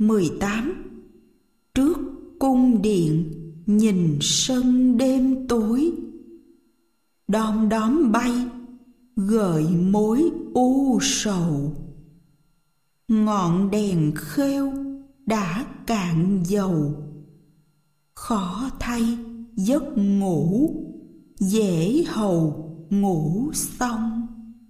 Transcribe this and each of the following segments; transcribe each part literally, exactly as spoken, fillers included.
mười tám. Trước cung điện nhìn sân đêm tối, đom đóm bay gợi mối u sầu. Ngọn đèn khêu đã cạn dầu, khó thay giấc ngủ dễ hầu ngủ xong.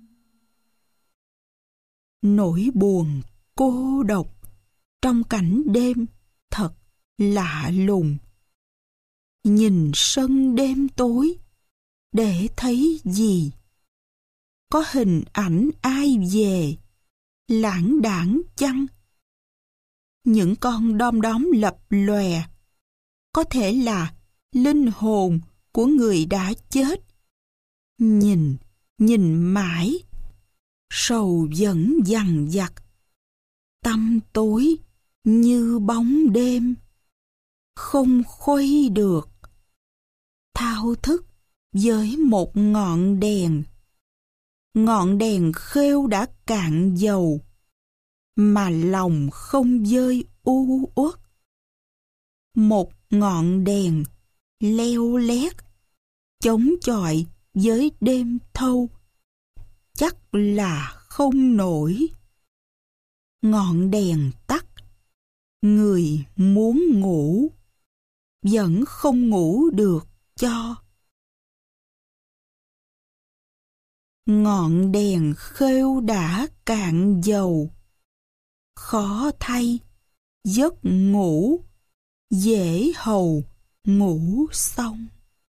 Nỗi buồn cô độc trong cảnh đêm thật lạ lùng. Nhìn sân đêm tối để thấy gì? Có hình ảnh ai về lãng đãng chăng? Những con đom đóm lập lòe có thể là linh hồn của người đã chết. Nhìn, nhìn mãi, sầu vẫn dằng dặc, tăm tối như bóng đêm, không khuây được. Thao thức với một ngọn đèn, ngọn đèn khêu đã cạn dầu, mà lòng không vơi u uất. Một ngọn đèn leo lét, chống chọi với đêm thâu, chắc là không nổi. Ngọn đèn tắt, người muốn ngủ, vẫn không ngủ được cho. Ngọn đèn khêu đã cạn dầu, khó thay giấc ngủ dễ hầu ngủ xong.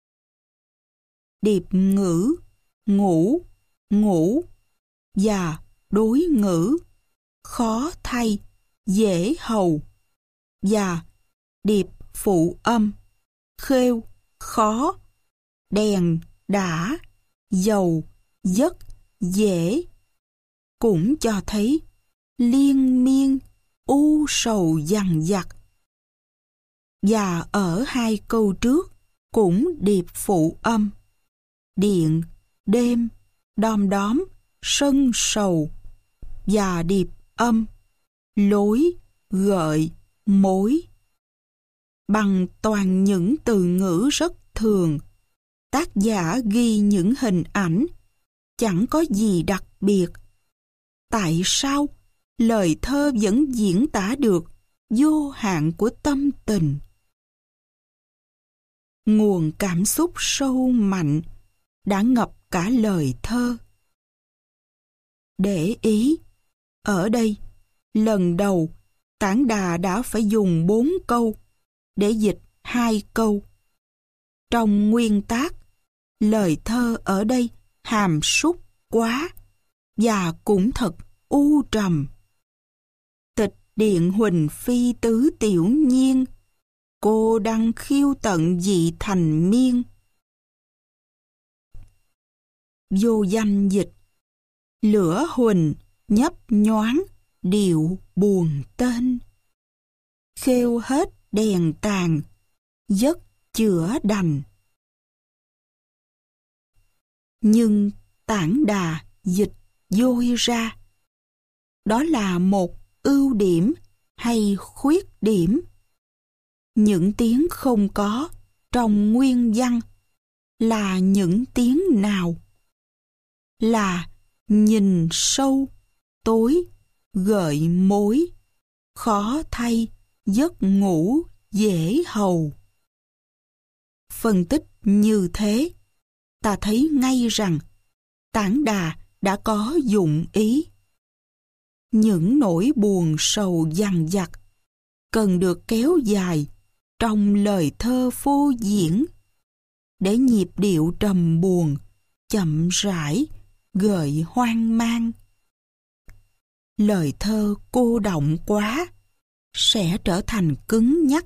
Điệp ngữ ngủ, ngủ và đối ngữ khó thay dễ hầu và điệp phụ âm khêu khó, đèn đã, dầu giấc dễ cũng cho thấy liên miên u sầu dằng dặc. Và ở hai câu trước cũng điệp phụ âm điện, đêm, đom đóm, sân sầu, và điệp âm lối, gợi, mối. Bằng toàn những từ ngữ rất thường, tác giả ghi những hình ảnh chẳng có gì đặc biệt. Tại sao lời thơ vẫn diễn tả được vô hạn của tâm tình? Nguồn cảm xúc sâu mạnh đã ngập cả lời thơ. Để ý, ở đây, lần đầu Tản Đà đã phải dùng bốn câu để dịch hai câu. Trong nguyên tác, lời thơ ở đây hàm súc quá và cũng thật u trầm. Tịch điện huỳnh phi tứ tiểu nhiên, cô đăng khiêu tận dị thành miên. Vô danh dịch, lửa huỳnh nhấp nhoáng điệu buồn tên. Khêu hết đèn tàn, giấc chữa đành. Nhưng Tản Đà dịch dôi ra. Đó là một ưu điểm hay khuyết điểm? Những tiếng không có trong nguyên văn là những tiếng nào? Là nhìn sâu, tối, gợi mối, khó thay giấc ngủ dễ hầu. Phân tích như thế, ta thấy ngay rằng Tản Đà đã có dụng ý. Những nỗi buồn sầu dằng dặc cần được kéo dài trong lời thơ phô diễn, để nhịp điệu trầm buồn chậm rãi gợi hoang mang. Lời thơ cô đọng quá sẽ trở thành cứng nhắc.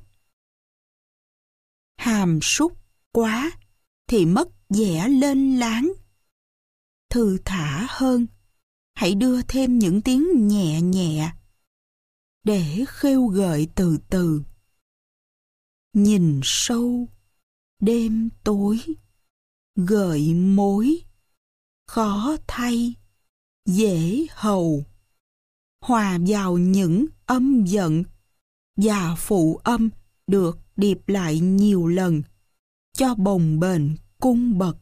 Hàm súc quá thì mất vẻ lên láng. Thư thả hơn, hãy đưa thêm những tiếng nhẹ nhẹ để khêu gợi từ từ. Nhìn sâu, đêm tối, gợi mối, khó thay, dễ hầu. Hòa vào những âm giận và phụ âm được điệp lại nhiều lần, cho bồng bềnh cung bậc.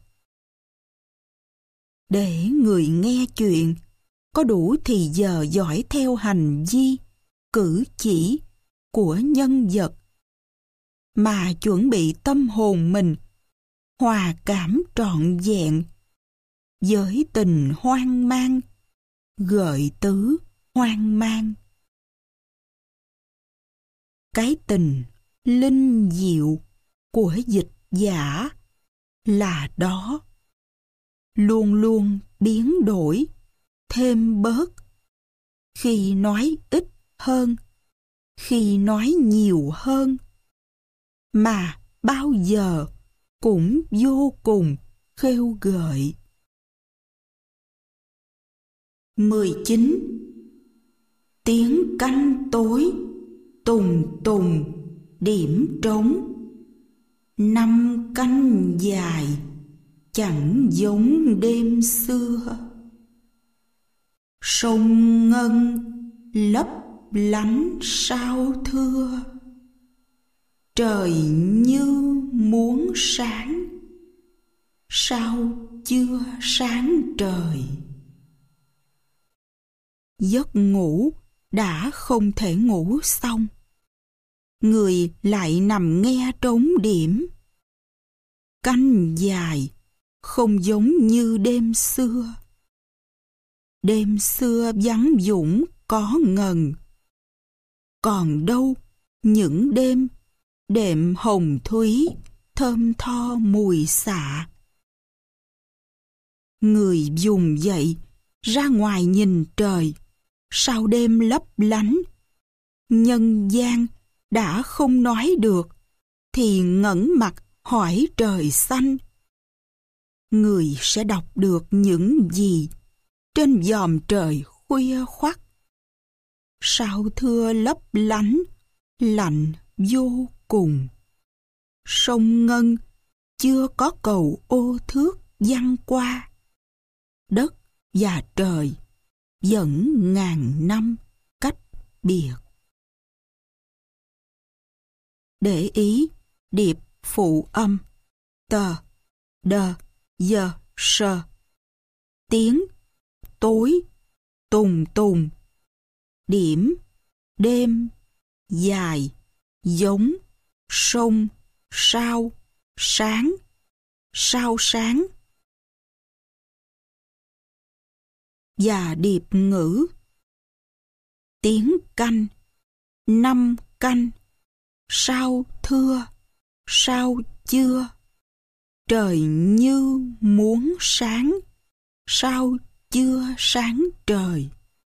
Để người nghe chuyện có đủ thì giờ dõi theo hành vi, cử chỉ của nhân vật, mà chuẩn bị tâm hồn mình hòa cảm trọn vẹn với tình hoang mang, gợi tứ hoang mang. Cái tình linh diệu của dịch giả là đó, luôn luôn biến đổi, thêm bớt, khi nói ít hơn, khi nói nhiều hơn, mà bao giờ cũng vô cùng khêu gợi. mười chín. Tiếng canh tối, tùng tùng, điểm trống. Năm canh dài, chẳng giống đêm xưa. Sông ngân, lấp lánh sao thưa. Trời như muốn sáng, sao chưa sáng trời. Giấc ngủ đã không thể ngủ xong, người lại nằm nghe trống điểm. Canh dài, không giống như đêm xưa. Đêm xưa vắng dũng có ngần, còn đâu những đêm, đệm hồng thúy, thơm tho mùi xạ. Người dùng dậy, ra ngoài nhìn trời, sao đêm lấp lánh. Nhân gian đã không nói được, thì ngẩng mặt hỏi trời xanh. Người sẽ đọc được những gì trên vòm trời khuya khoắt. Sao thưa lấp lánh, lạnh vô cùng. Sông ngân chưa có cầu ô thước văng qua. Đất và trời vẫn ngàn năm cách biệt. Để ý điệp phụ âm tờ, đờ, giờ, sờ. Tiếng tối, tùng tùng. Điểm đêm, dài, giống, sông, sao, sáng, sao sáng. Và điệp ngữ. Tiếng canh, năm canh, sao thưa, sao chưa. Trời như muốn sáng, sao chưa sáng trời.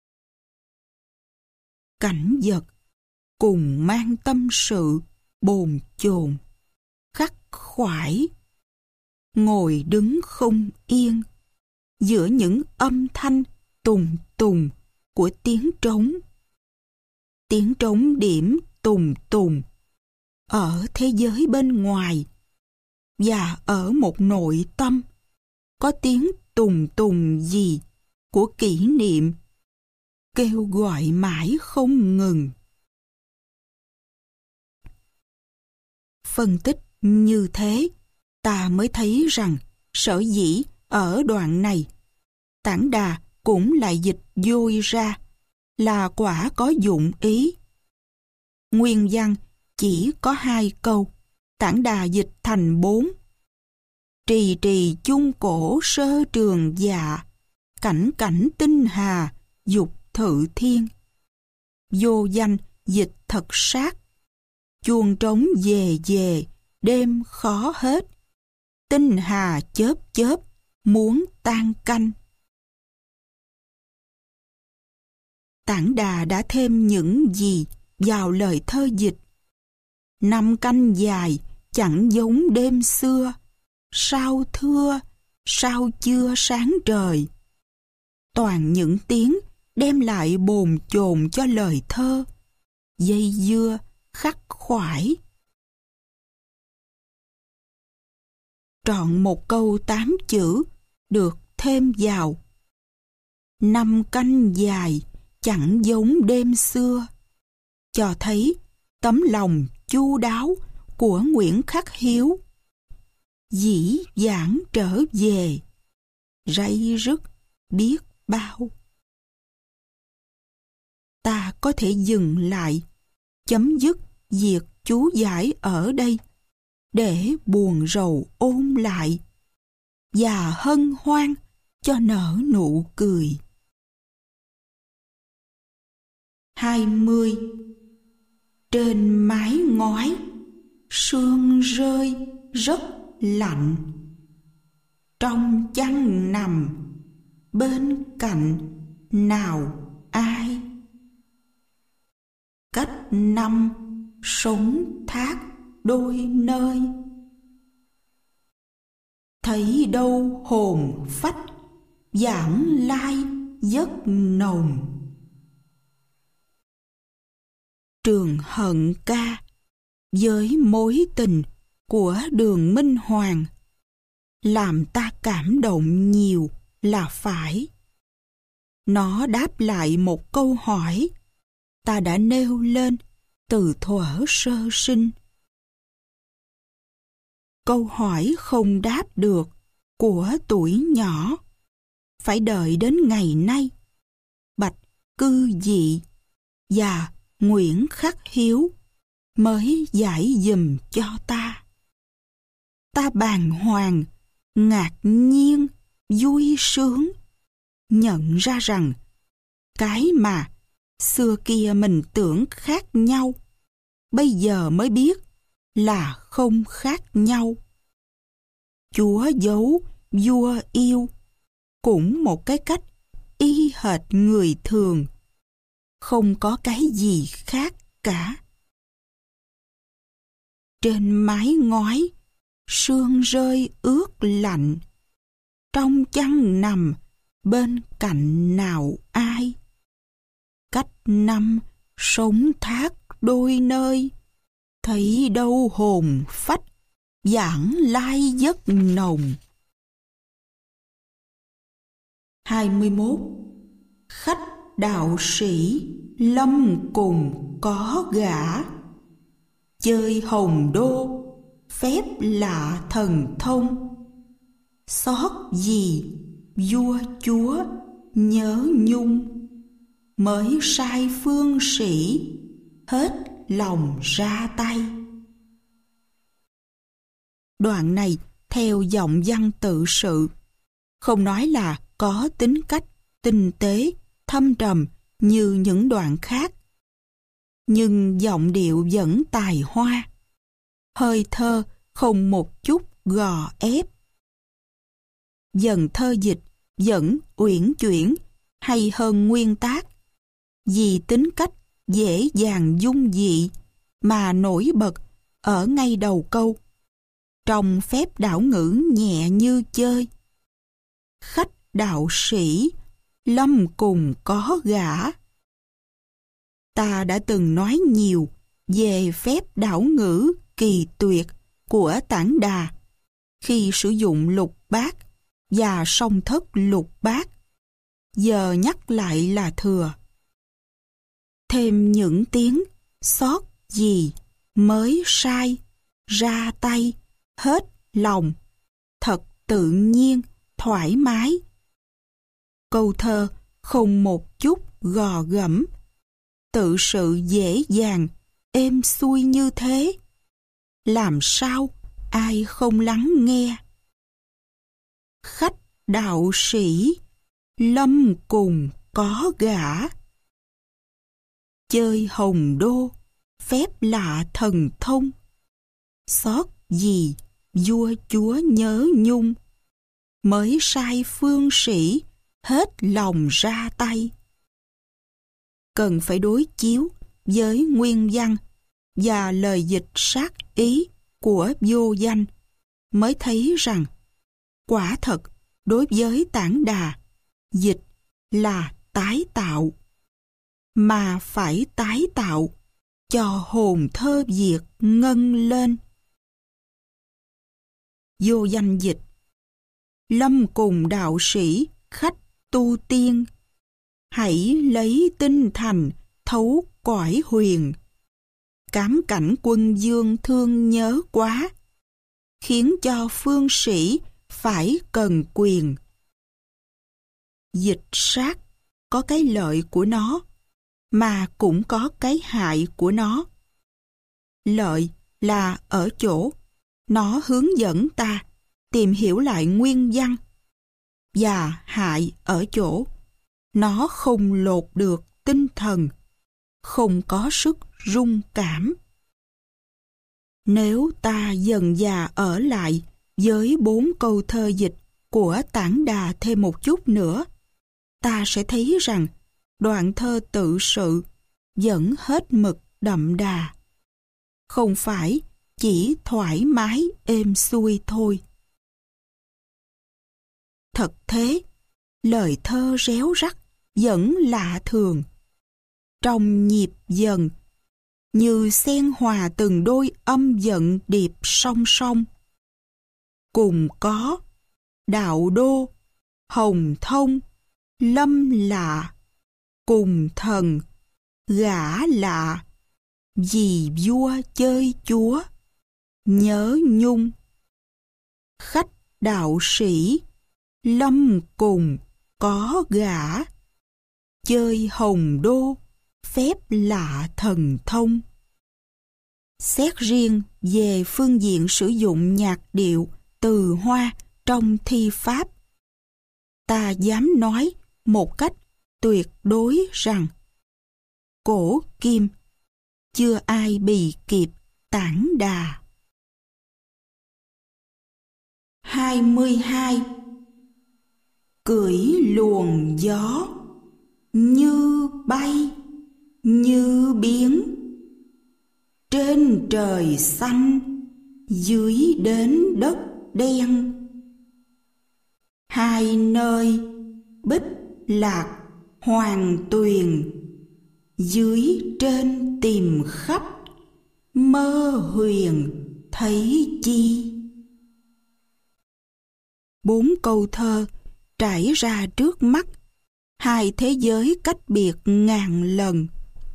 Cảnh vật cùng mang tâm sự bồn chồn, khắc khoải. Ngồi đứng không yên giữa những âm thanh tùng tùng của tiếng trống. Tiếng trống điểm tùng tùng ở thế giới bên ngoài, và ở một nội tâm có tiếng tùng tùng gì của kỷ niệm, kêu gọi mãi không ngừng. Phân tích như thế, ta mới thấy rằng sở dĩ ở đoạn này Tản Đà cũng lại dịch vôi ra là quả có dụng ý. Nguyên văn chỉ có hai câu, Tản Đà dịch thành bốn. Trì trì chung cổ sơ trường dạ, cảnh cảnh tinh hà dục thự thiên. Vô danh dịch thật sát, chuông trống về về đêm khó hết. Tinh hà chớp chớp muốn tan canh. Tản Đà đã thêm những gì vào lời thơ dịch. Năm canh dài chẳng giống đêm xưa, sao thưa, sao chưa sáng trời. Toàn những tiếng đem lại bồn chồn cho lời thơ, dây dưa, khắc khoải. Trọn một câu tám chữ được thêm vào. Năm canh dài chẳng giống đêm xưa, cho thấy tấm lòng chu đáo của Nguyễn Khắc Hiếu dĩ vãng trở về, ray rứt biết bao. Ta có thể dừng lại, chấm dứt việc chú giải ở đây, để buồn rầu ôn lại và hân hoan cho nở nụ cười. hai mươi. Trên mái ngói, sương rơi rất lạnh. Trong chăn nằm, bên cạnh nào ai? Cách năm sống thác đôi nơi. Thấy đâu hồn phách vãng lai giấc nồng. Trường Hận ca với mối tình của Đường Minh Hoàng làm ta cảm động nhiều là phải. Nó đáp lại một câu hỏi ta đã nêu lên từ thuở sơ sinh. Câu hỏi không đáp được của tuổi nhỏ, phải đợi đến ngày nay Bạch Cư Dị và Nguyễn Khắc Hiếu mới giải dùm cho ta. Ta bàng hoàng, ngạc nhiên, vui sướng, nhận ra rằng cái mà xưa kia mình tưởng khác nhau, bây giờ mới biết là không khác nhau. Chúa giấu, vua yêu, cũng một cái cách y hệt người thường, không có cái gì khác cả. Trên mái ngói, sương rơi ướt lạnh. Trong chăn nằm, bên cạnh nào ai? Cách năm sống thác đôi nơi. Thấy đâu hồn phách vãng lai giấc nồng. hai mươi mốt. Khách đạo sĩ lâm cùng có gã. Chơi hồng đô, phép lạ thần thông. Xót gì vua chúa nhớ nhung. Mới sai phương sĩ hết lòng ra tay. Đoạn này theo giọng văn tự sự, không nói là có tính cách tinh tế, thâm trầm như những đoạn khác, nhưng giọng điệu vẫn tài hoa, hơi thơ không một chút gò ép. Dần thơ dịch vẫn uyển chuyển hay hơn nguyên tác, vì tính cách dễ dàng dung dị mà nổi bật ở ngay đầu câu, trong phép đảo ngữ nhẹ như chơi. Khách đạo sĩ lâm cùng có gã. Ta đã từng nói nhiều về phép đảo ngữ kỳ tuyệt của Tản Đà khi sử dụng lục bát và song thất lục bát, giờ nhắc lại là thừa. Thêm những tiếng xót gì mới sai, ra tay, hết lòng, thật tự nhiên, thoải mái. Câu thơ không một chút gò gẫm, tự sự dễ dàng, êm xuôi như thế, làm sao ai không lắng nghe. Khách đạo sĩ lâm cùng có gã. Chơi hồng đô, phép lạ thần thông. Xót gì vua chúa nhớ nhung. Mới sai phương sĩ hết lòng ra tay. Cần phải đối chiếu với nguyên văn và lời dịch sát ý của vô danh mới thấy rằng quả thật đối với Tản Đà, dịch là tái tạo, mà phải tái tạo cho hồn thơ Việt ngân lên. Vô danh dịch: lâm cùng đạo sĩ khách tu tiên, hãy lấy tinh thành thấu cõi huyền. cám cảnh quân dương thương nhớ quá, khiến cho phương sĩ phải cần quyền. Dịch sát có cái lợi của nó, mà cũng có cái hại của nó. Lợi là ở chỗ nó hướng dẫn ta tìm hiểu lại nguyên văn, và hại ở chỗ nó không lột được tinh thần, không có sức rung cảm. Nếu ta dần dà ở lại với bốn câu thơ dịch của Tản Đà thêm một chút nữa, ta sẽ thấy rằng đoạn thơ tự sự vẫn hết mực đậm đà, không phải chỉ thoải mái êm xuôi thôi. Thật thế, lời thơ réo rắt vẫn lạ thường, trong nhịp dần, như xen hòa từng đôi âm giận điệp song song. Cùng có đạo đô, hồng thông, lâm lạ, cùng thần, gã lạ, vì vua chơi chúa, nhớ nhung. Khách đạo sĩ, lâm cùng có gã, chơi hồng đô, phép lạ thần thông. Xét riêng về phương diện sử dụng nhạc điệu từ hoa trong thi pháp, ta dám nói một cách tuyệt đối rằng cổ kim chưa ai bì kịp Tản Đà. hai mươi hai. Cưỡi luồng gió, như bay, như biến, trên trời xanh, dưới đến đất đen. Hai nơi Bích Lạc Hoàng Tuyền, dưới trên tìm khắp, mơ huyền thấy chi. Bốn câu thơ trải ra trước mắt hai thế giới cách biệt ngàn lần.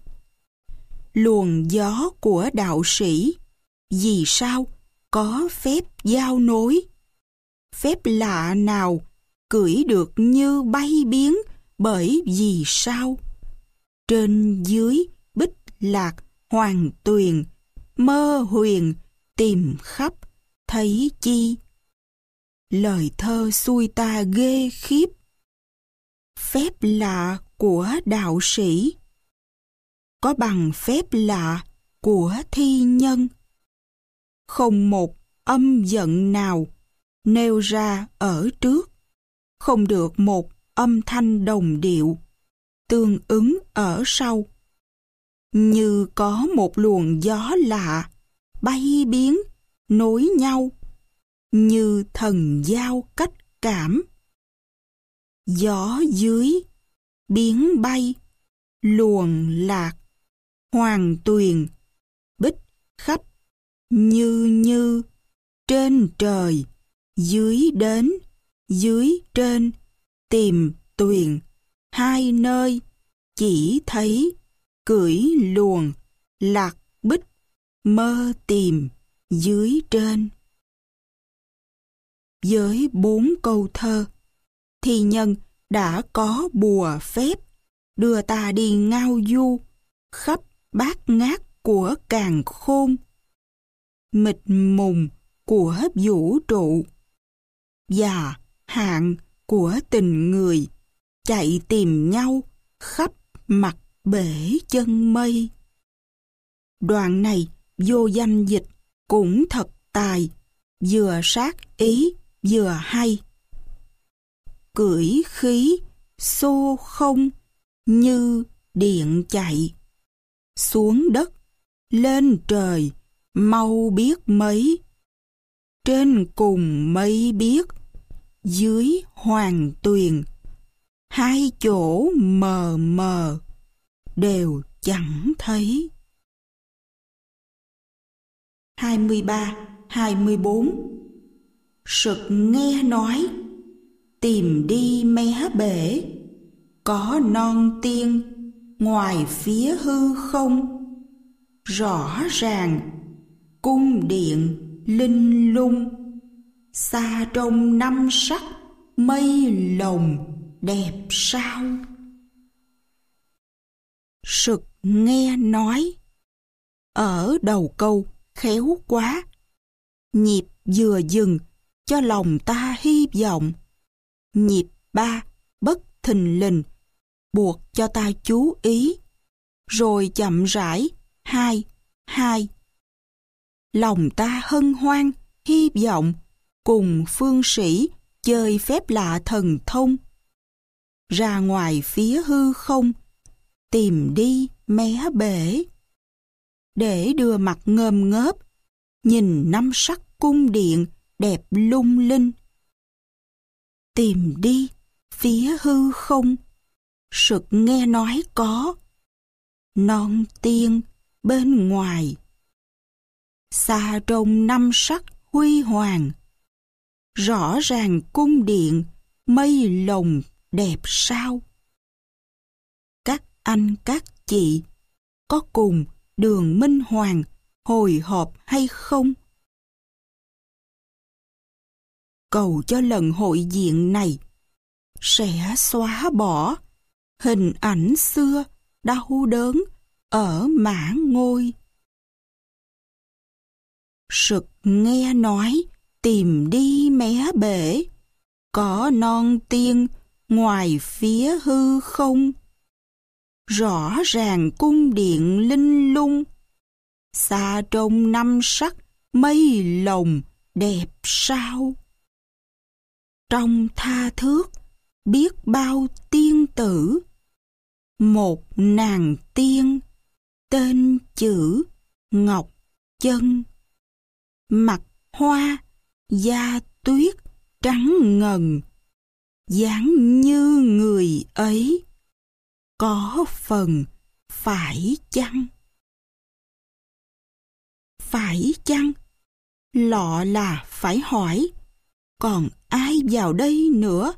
Luồng gió của đạo sĩ vì sao có phép giao nối? Phép lạ nào cưỡi được như bay biến bởi vì sao? Trên dưới Bích Lạc Hoàng Tuyền, mơ huyền tìm khắp thấy chi. Lời thơ xui ta ghê khiếp. Phép lạ của đạo sĩ có bằng phép lạ của thi nhân. Không một âm giận nào nêu ra ở trước, không được một âm thanh đồng điệu tương ứng ở sau. Như có một luồng gió lạ bay biến nối nhau, như thần giao cách cảm. Gió dưới biến bay, luồng lạc, hoàng tuyền, bích khắp, như như, trên trời, dưới đến, dưới trên, tìm tuyền, hai nơi, chỉ thấy, cưỡi luồng, lạc bích, mơ tìm, dưới trên. Với bốn câu thơ, thi nhân đã có bùa phép đưa ta đi ngao du khắp bát ngát của càn khôn, mịt mùng của vũ trụ, và hạn của tình người chạy tìm nhau khắp mặt bể chân mây. Đoạn này vô danh dịch cũng thật tài, vừa sát ý vừa hay. Cưỡi khí xô không như điện chạy, xuống đất lên trời mau biết mấy, trên cùng mây biết, dưới hoàng tuyền, hai chỗ mờ mờ đều chẳng thấy. hai mươi ba, hai mươi bốn. Sực nghe nói, tìm đi mé bể, có non tiên ngoài phía hư không, rõ ràng, cung điện linh lung, xa trong năm sắc mây lồng đẹp sao. Sực nghe nói, ở đầu câu khéo quá, nhịp vừa dừng cho lòng ta hy vọng, nhịp ba bất thình lình buộc cho ta chú ý, rồi chậm rãi hai hai. Lòng ta hân hoan hy vọng cùng phương sĩ chơi phép lạ thần thông, ra ngoài phía hư không tìm đi mé bể, để đưa mặt ngơm ngớp nhìn năm sắc cung điện đẹp lung linh. Tìm đi phía hư không, sực nghe nói có non tiên bên ngoài, xa trong năm sắc huy hoàng, rõ ràng cung điện mây lồng đẹp sao. Các anh các chị có cùng Đường Minh Hoàng hồi hộp hay không? Cầu cho lần hội diện này sẽ xóa bỏ hình ảnh xưa đau đớn ở Mã Ngôi. Sực nghe nói tìm đi mé bể, có non tiên ngoài phía hư không, rõ ràng cung điện linh lung, xa trong năm sắc mây lồng đẹp sao. Trong tha thước biết bao tiên tử, một nàng tiên tên chữ Ngọc Chân, mặt hoa da tuyết trắng ngần, dáng như người ấy, có phần phải chăng? Phải chăng? Lọ là phải hỏi, còn ai vào đây nữa?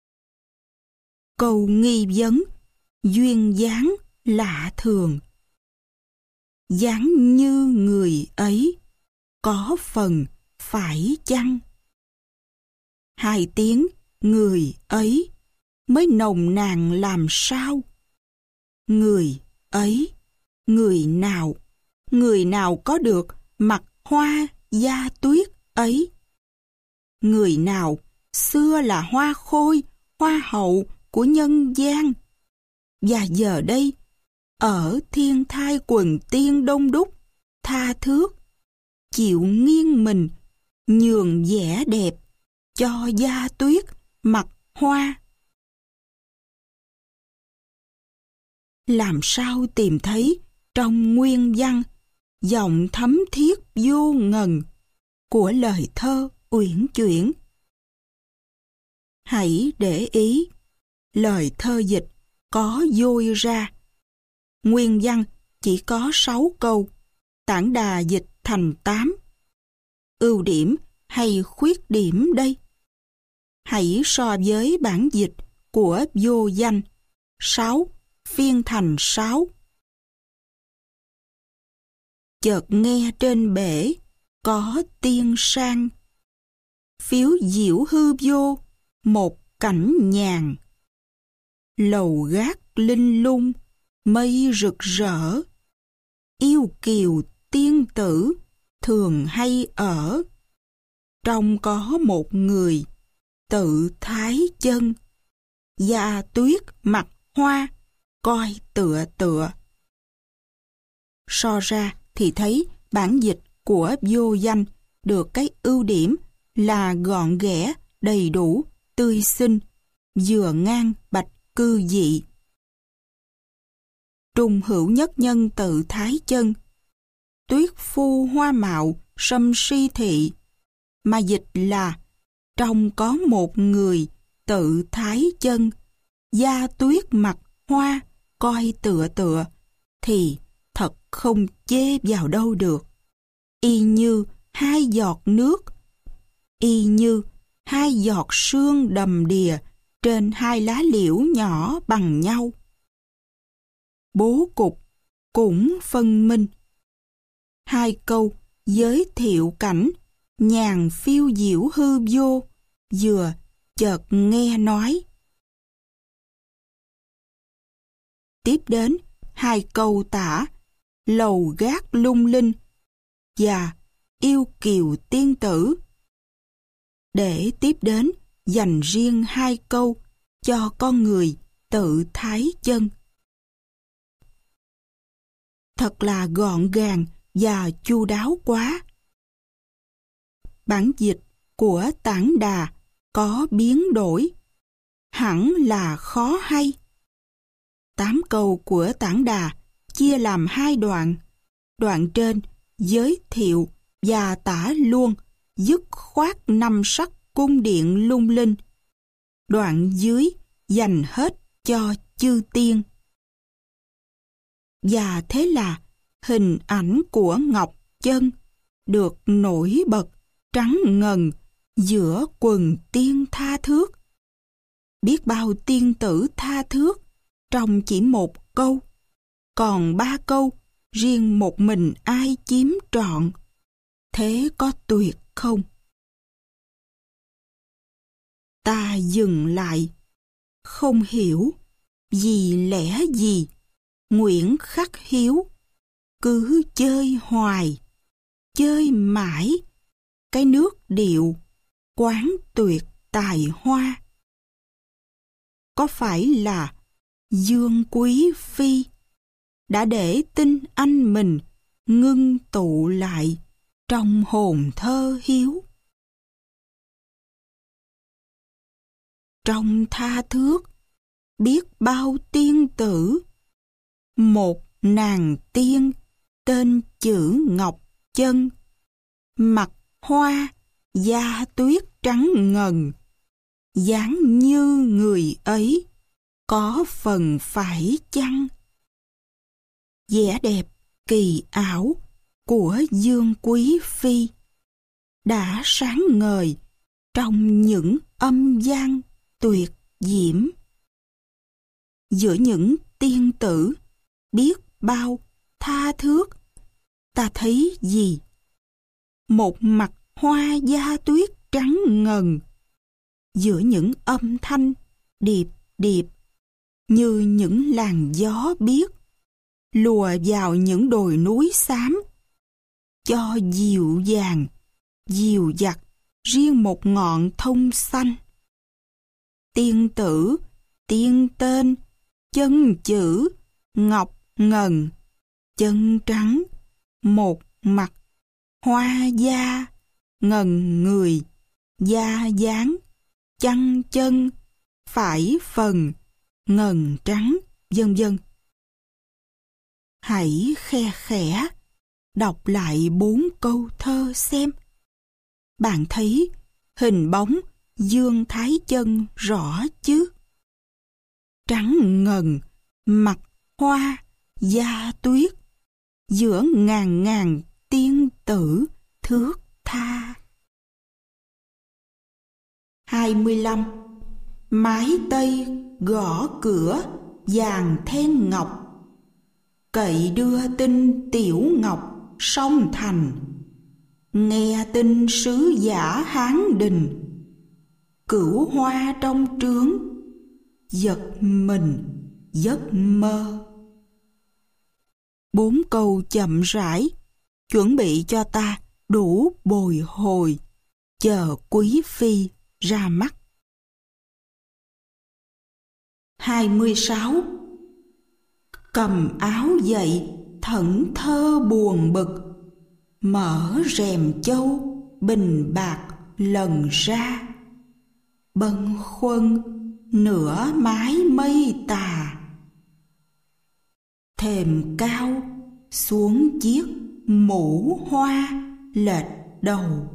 Câu nghi vấn, duyên dáng lạ thường, dáng như người ấy, có phần phải chăng? Hai tiếng người ấy mới nồng nàn làm sao? Người ấy, người nào, người nào có được mặt hoa da tuyết ấy? Người nào xưa là hoa khôi, hoa hậu của nhân gian, và giờ đây ở thiên thai quần tiên đông đúc, tha thước, chịu nghiêng mình nhường vẻ đẹp cho da tuyết mặt hoa. Làm sao tìm thấy trong nguyên văn giọng thấm thiết vô ngần của lời thơ uyển chuyển? Hãy để ý, lời thơ dịch có dôi ra. Nguyên văn chỉ có sáu câu, Tản Đà dịch thành tám. Ưu điểm hay khuyết điểm đây? Hãy so với bản dịch của Vô Danh, sáu phiên thành sáu. Chợt nghe trên bể có tiên sang, phiếu diệu hư vô một cảnh nhàn. Lầu gác linh lung mây rực rỡ, yêu kiều tiên tử thường hay ở. Trong có một người tự thái chân, da tuyết mặt hoa coi tựa tựa. So ra thì thấy bản dịch của Vô Danh được cái ưu điểm là gọn ghẽ, đầy đủ, tươi xinh, vừa ngang bạch cư dị. Trung hữu nhất nhân tự thái chân, tuyết phu hoa mạo sâm si thị, mà dịch là trong có một người tự thái chân, da tuyết mặt hoa coi tựa tựa, thì thật không chê vào đâu được. Y như hai giọt nước, y như hai giọt sương đầm đìa trên hai lá liễu nhỏ bằng nhau. Bố cục cũng phân minh, Hai câu giới thiệu cảnh nhàn phiêu diễu hư vô, vừa chợt nghe nói. Tiếp đến hai câu tả lầu gác lung linh và yêu kiều tiên tử. Để tiếp đến dành riêng hai câu cho con người tự thái chân. Thật là gọn gàng và chu đáo quá. Bản dịch của Tản Đà có biến đổi, hẳn là khó hay. Tám câu của Tản Đà chia làm hai đoạn. Đoạn trên giới thiệu và tả luôn dứt khoát năm sắc cung điện lung linh. Đoạn dưới dành hết cho chư tiên. Và thế là hình ảnh của Ngọc Chân được nổi bật trắng ngần giữa quần tiên tha thước. Biết bao tiên tử tha thước trong chỉ một câu, còn ba câu riêng một mình ai chiếm trọn. Thế có tuyệt không? Ta dừng lại, không hiểu vì lẽ gì Nguyễn Khắc Hiếu cứ chơi hoài, chơi mãi cái nước điệu quán tuyệt tài hoa. Có phải là Dương Quý Phi đã để tinh anh mình ngưng tụ lại trong hồn thơ hiếu? Trong tha thước biết bao tiên tử, một nàng tiên tên chữ Ngọc Chân, mặt hoa da tuyết trắng ngần, dáng như người ấy có phần phải chăng? Vẻ đẹp kỳ ảo của Dương Quý Phi đã sáng ngời trong những âm gian tuyệt diễm. Giữa những tiên tử biết bao tha thước, ta thấy gì? Một mặt hoa da tuyết trắng ngần, giữa những âm thanh điệp điệp như những làn gió biếc lùa vào những đồi núi xám, cho dịu dàng dìu dặt riêng một ngọn thông xanh. Tiên tử tiên tên chân chữ ngọc ngần, chân trắng một mặt hoa da ngần người, da dáng chăn chân phải phần ngần trắng, vân vân. Hãy khe khẽ đọc lại bốn câu thơ xem. Bạn thấy hình bóng Dương Thái Chân rõ chứ? Trắng ngần, mặt hoa, da tuyết, giữa ngàn ngàn tiên tử thước tha. hai mươi lăm. Mái Tây gõ cửa vàng then ngọc, cậy đưa tin Tiểu Ngọc song thành. Nghe tin sứ giả Hán Đình, cửu hoa trong trướng, giật mình giấc mơ. Bốn câu chậm rãi, chuẩn bị cho ta đủ bồi hồi, chờ Quý Phi ra mắt. hai mươi sáu. Cầm áo dậy thẫn thơ buồn bực, mở rèm châu bình bạc lần ra. Bâng khuâng nửa mái mây tà, thềm cao xuống chiếc mũ hoa lệch đầu.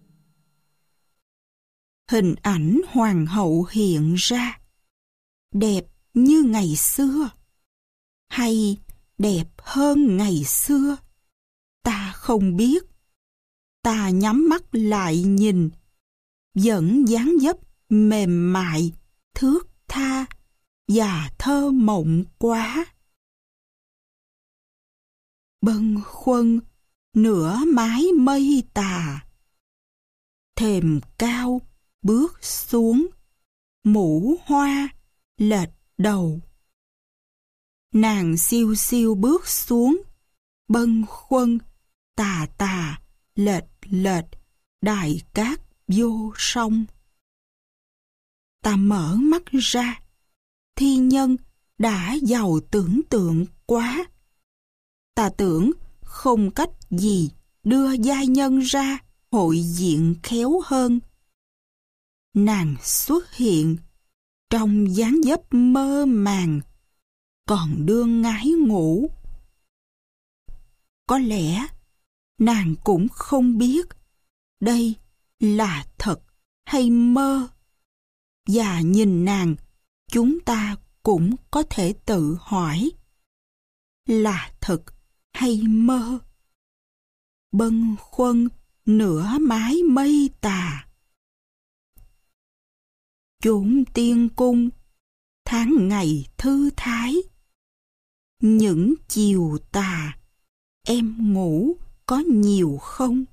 Hình ảnh hoàng hậu hiện ra, đẹp như ngày xưa hay đẹp hơn ngày xưa, ta không biết. Ta nhắm mắt lại nhìn, vẫn dáng dấp mềm mại, thước tha và thơ mộng quá. Bâng khuâng nửa mái mây tà. Thềm cao bước xuống, mũ hoa lệch đầu. Nàng xiu xiu bước xuống, bâng khuâng tà tà lệch lệch đại cát vô sông. Ta mở mắt ra, thi nhân đã giàu tưởng tượng quá. Ta tưởng không cách gì đưa giai nhân ra hội diện khéo hơn. Nàng xuất hiện trong dáng dấp mơ màng, còn đương ngái ngủ. Có lẽ nàng cũng không biết đây là thật hay mơ. Và nhìn nàng, chúng ta cũng có thể tự hỏi, là thật hay mơ? Bâng khuâng nửa mái mây tà. Chốn tiên cung, tháng ngày thư thái. Những chiều tà, em ngủ có nhiều không?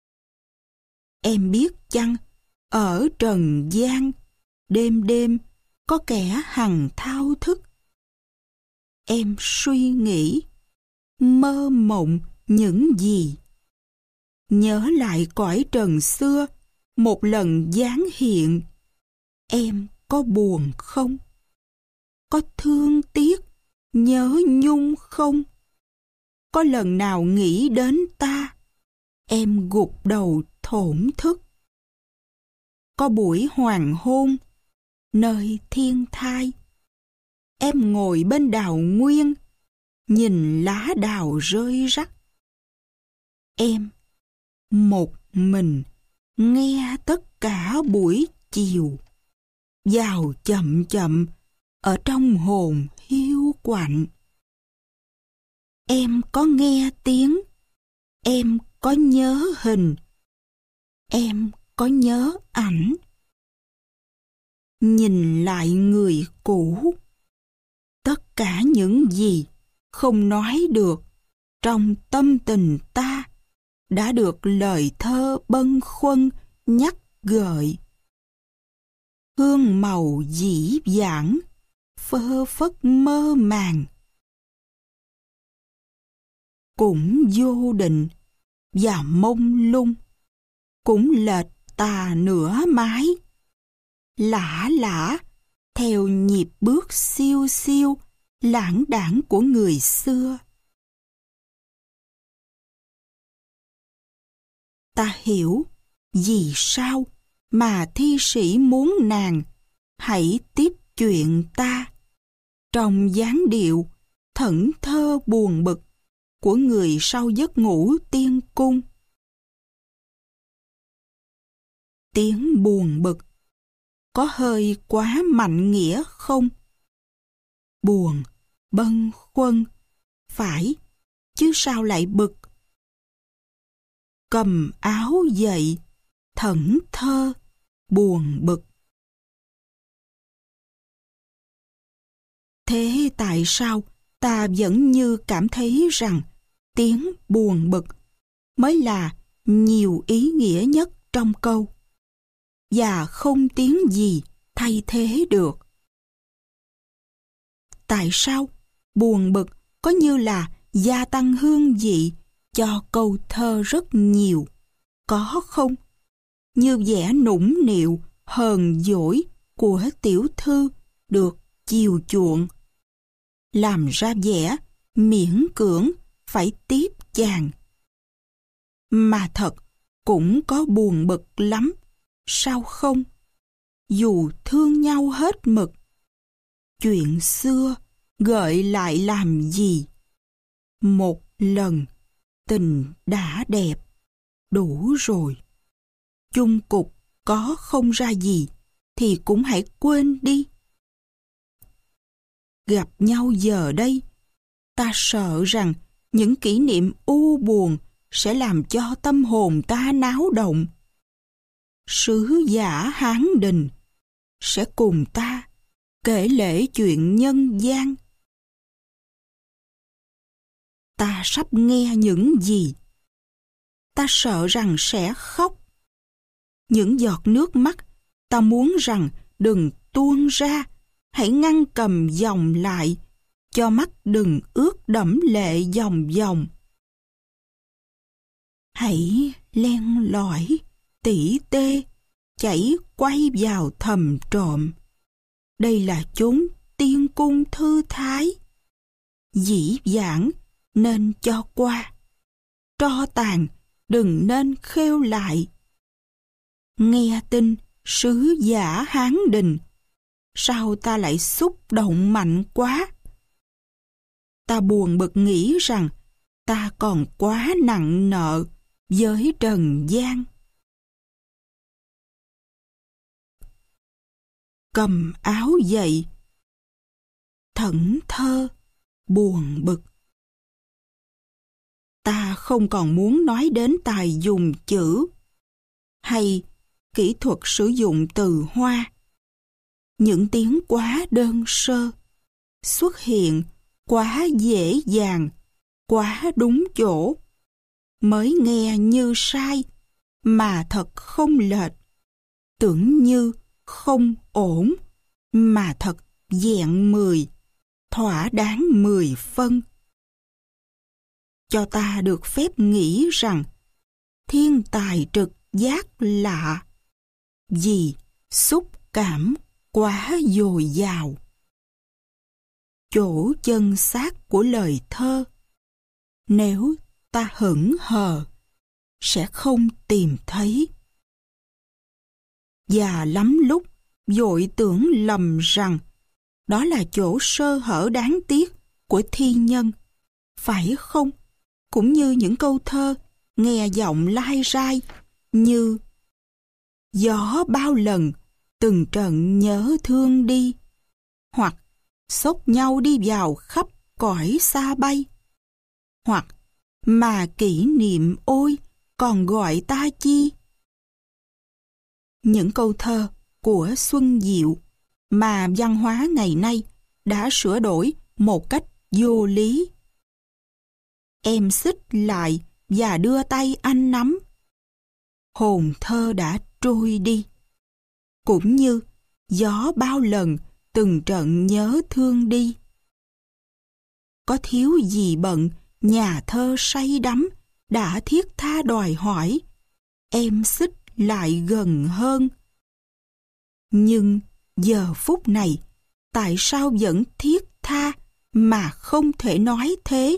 Em biết chăng, ở trần gian, đêm đêm có kẻ hằng thao thức. Em suy nghĩ, mơ mộng những gì? Nhớ lại cõi trần xưa, một lần giáng hiện. Em có buồn không? Có thương tiếc, nhớ nhung không? Có lần nào nghĩ đến ta, em gục đầu thổn thức? Có buổi hoàng hôn, nơi thiên thai, em ngồi bên đào nguyên, nhìn lá đào rơi rắc. Em một mình nghe tất cả buổi chiều, vào chậm chậm ở trong hồn hiu quạnh. Em có nghe tiếng, em có nhớ hình, em có nhớ ảnh. Nhìn lại người cũ, tất cả những gì không nói được trong tâm tình ta đã được lời thơ bâng khuâng nhắc gợi. Hương màu dĩ vãng, phơ phất mơ màng. Cũng vô định và mông lung, cũng lệch tà nửa mái. Lả lả theo nhịp bước siêu siêu lãng đãng của người xưa. Ta hiểu vì sao mà thi sĩ muốn nàng hãy tiếp chuyện ta trong dáng điệu thẫn thơ buồn bực của người sau giấc ngủ tiên cung. Tiếng buồn bực có hơi quá mạnh nghĩa không? Buồn, bâng khuâng, phải, chứ sao lại bực? Cầm áo dậy, thẫn thơ, buồn bực. Thế tại sao ta vẫn như cảm thấy rằng tiếng buồn bực mới là nhiều ý nghĩa nhất trong câu, và không tiếng gì thay thế được? Tại sao buồn bực có như là gia tăng hương vị cho câu thơ rất nhiều, có không? Như vẻ nũng nịu, hờn dỗi của tiểu thư được chiều chuộng, làm ra vẻ miễn cưỡng phải tiếp chàng. Mà thật cũng có buồn bực lắm, sao không? Dù thương nhau hết mực, chuyện xưa gợi lại làm gì? Một lần tình đã đẹp, đủ rồi. Chung cục có không ra gì thì cũng hãy quên đi. Gặp nhau giờ đây, ta sợ rằng những kỷ niệm u buồn sẽ làm cho tâm hồn ta náo động. Sứ giả Hán Đình sẽ cùng ta kể lể chuyện nhân gian. Ta sắp nghe những gì ta sợ rằng sẽ khóc. Những giọt nước mắt, ta muốn rằng đừng tuôn ra, hãy ngăn cầm dòng lại, cho mắt đừng ướt đẫm lệ dòng dòng. Hãy len lỏi, tỉ tê, chảy quay vào thầm trộm. Đây là chốn tiên cung thư thái. Dĩ vãng nên cho qua, tro tàn đừng nên khêu lại. Nghe tin sứ giả Hán Đình, sao ta lại xúc động mạnh quá? Ta buồn bực nghĩ rằng ta còn quá nặng nợ với trần gian. Cầm áo dậy, thẫn thơ, buồn bực. Ta không còn muốn nói đến tài dùng chữ hay kỹ thuật sử dụng từ hoa. Những tiếng quá đơn sơ, xuất hiện quá dễ dàng, quá đúng chỗ, mới nghe như sai, mà thật không lệch, tưởng như không ổn, mà thật vẹn mười, thỏa đáng mười phân. Cho ta được phép nghĩ rằng thiên tài trực giác lạ, vì xúc cảm quá dồi dào. Chỗ chân xác của lời thơ, nếu ta hững hờ, sẽ không tìm thấy. Và lắm lúc vội tưởng lầm rằng đó là chỗ sơ hở đáng tiếc của thi nhân, phải không? Cũng như những câu thơ nghe giọng lai rai như gió bao lần từng trận nhớ thương đi, hoặc xốc nhau đi vào khắp cõi xa bay, hoặc mà kỷ niệm ôi còn gọi ta chi. Những câu thơ của Xuân Diệu mà văn hóa ngày nay đã sửa đổi một cách vô lý. Em xích lại và đưa tay anh nắm. Hồn thơ đã trôi đi. Cũng như gió bao lần từng trận nhớ thương đi. Có thiếu gì bận, nhà thơ say đắm đã thiết tha đòi hỏi em xích lại gần hơn. Nhưng giờ phút này, tại sao vẫn thiết tha mà không thể nói thế?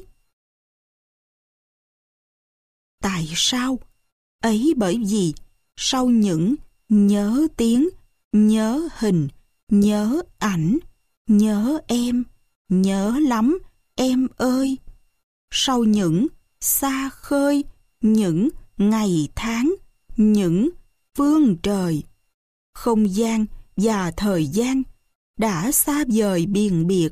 Tại sao? Ấy bởi vì sau những nhớ tiếng, nhớ hình, nhớ ảnh, nhớ em, nhớ lắm em ơi, sau những xa khơi, những ngày tháng, những phương trời, không gian và thời gian đã xa vời biền biệt.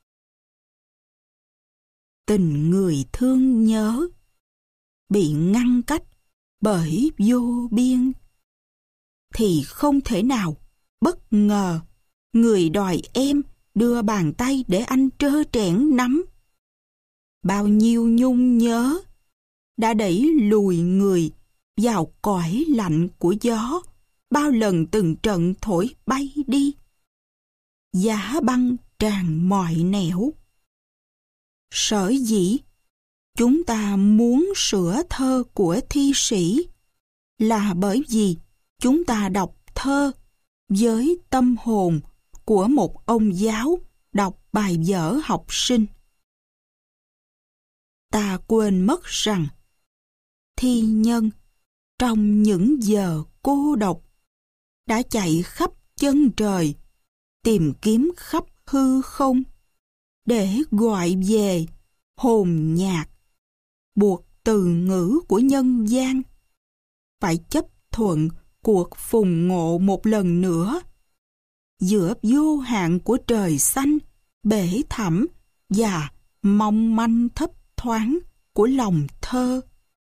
Tình người thương nhớ bị ngăn cách bởi vô biên, thì không thể nào bất ngờ người đòi em đưa bàn tay để anh trơ trẽn nắm. Bao nhiêu nhung nhớ đã đẩy lùi người vào cõi lạnh của gió, bao lần từng trận thổi bay đi. Giá băng tràn mọi nẻo. Sở dĩ chúng ta muốn sửa thơ của thi sĩ là bởi vì chúng ta đọc thơ với tâm hồn của một ông giáo đọc bài vở học sinh. Ta quên mất rằng thi nhân trong những giờ cô độc đã chạy khắp chân trời, tìm kiếm khắp hư không để gọi về hồn nhạc, buộc từ ngữ của nhân gian phải chấp thuận cuộc phùng ngộ một lần nữa giữa vô hạn của trời xanh, bể thẳm và mong manh thấp thoáng của lòng thơ.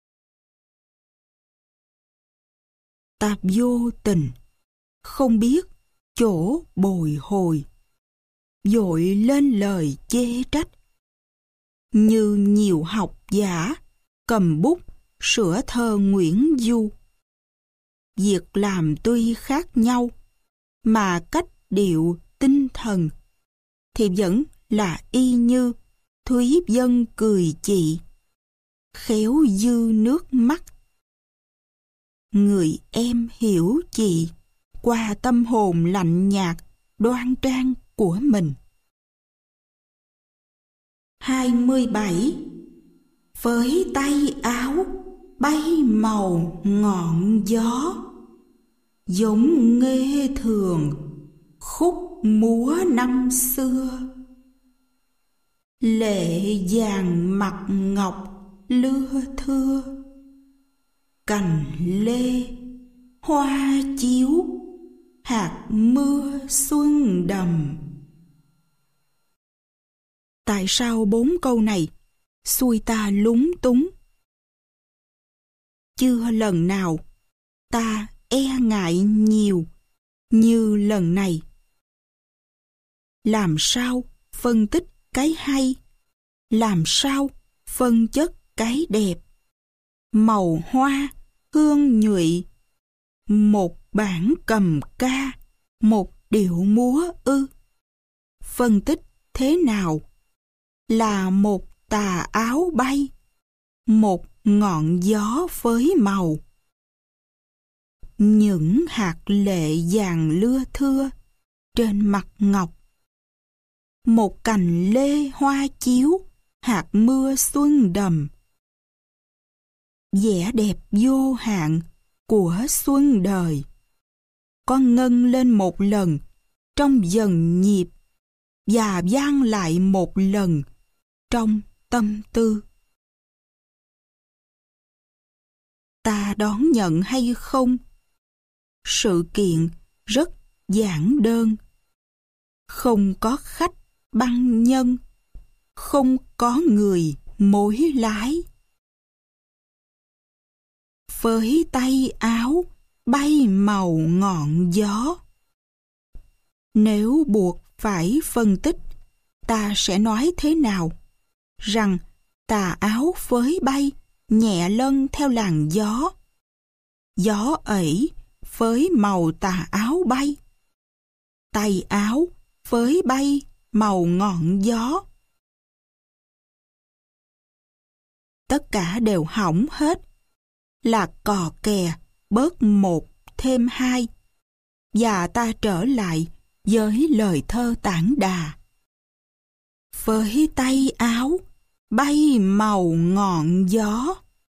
Ta vô tình không biết chỗ bồi hồi, vội lên lời chê trách. Như nhiều học giả cầm bút sửa thơ Nguyễn Du. Việc làm tuy khác nhau, mà cách điệu tinh thần thì vẫn là y như Thúy Vân cười chị, khéo dư nước mắt. Người em hiểu chị qua tâm hồn lạnh nhạt, đoan trang của mình. hai mươi bảy. Với tay áo bay màu ngọn gió, giống nghê thường khúc múa năm xưa. Lệ vàng mặt ngọc lưa thưa, cành lê hoa chiếu hạt mưa xuân đầm. Tại sao bốn câu này xuôi ta lúng túng? Chưa lần nào ta e ngại nhiều như lần này. Làm sao phân tích cái hay, làm sao phân chất cái đẹp, màu hoa hương nhụy, một bản cầm ca, một điệu múa ư? Phân tích thế nào là một tà áo bay, một ngọn gió phới màu? Những hạt lệ vàng lưa thưa trên mặt ngọc, một cành lê hoa chiếu hạt mưa xuân đầm. Vẻ đẹp vô hạn của xuân đời có ngân lên một lần trong dần nhịp và vang lại một lần trong tâm tư. Ta đón nhận hay không? Sự kiện rất giản đơn. Không có khách băng nhân, không có người mối lái. Với tay áo bay màu ngọn gió. Nếu buộc phải phân tích, ta sẽ nói thế nào? Rằng tà áo phới bay nhẹ lân theo làn gió. Gió ấy phới màu tà áo bay. Tay áo phới bay màu ngọn gió. Tất cả đều hỏng hết, là cò kè bớt một thêm hai, và ta trở lại với lời thơ tản đà. Với tay áo bay màu ngọn gió.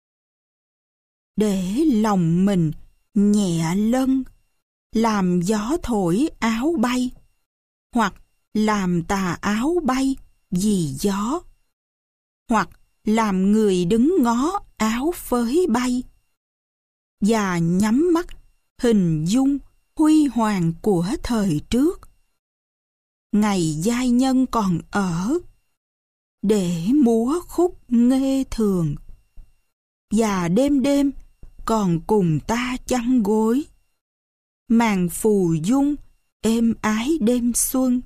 Để lòng mình nhẹ lân, làm gió thổi áo bay, hoặc làm tà áo bay vì gió, hoặc làm người đứng ngó áo phới bay, và nhắm mắt hình dung huy hoàng của thời trước. Ngày giai nhân còn ở, để múa khúc nghê thường, và đêm đêm còn cùng ta chăn gối, màn phù dung êm ái đêm xuân.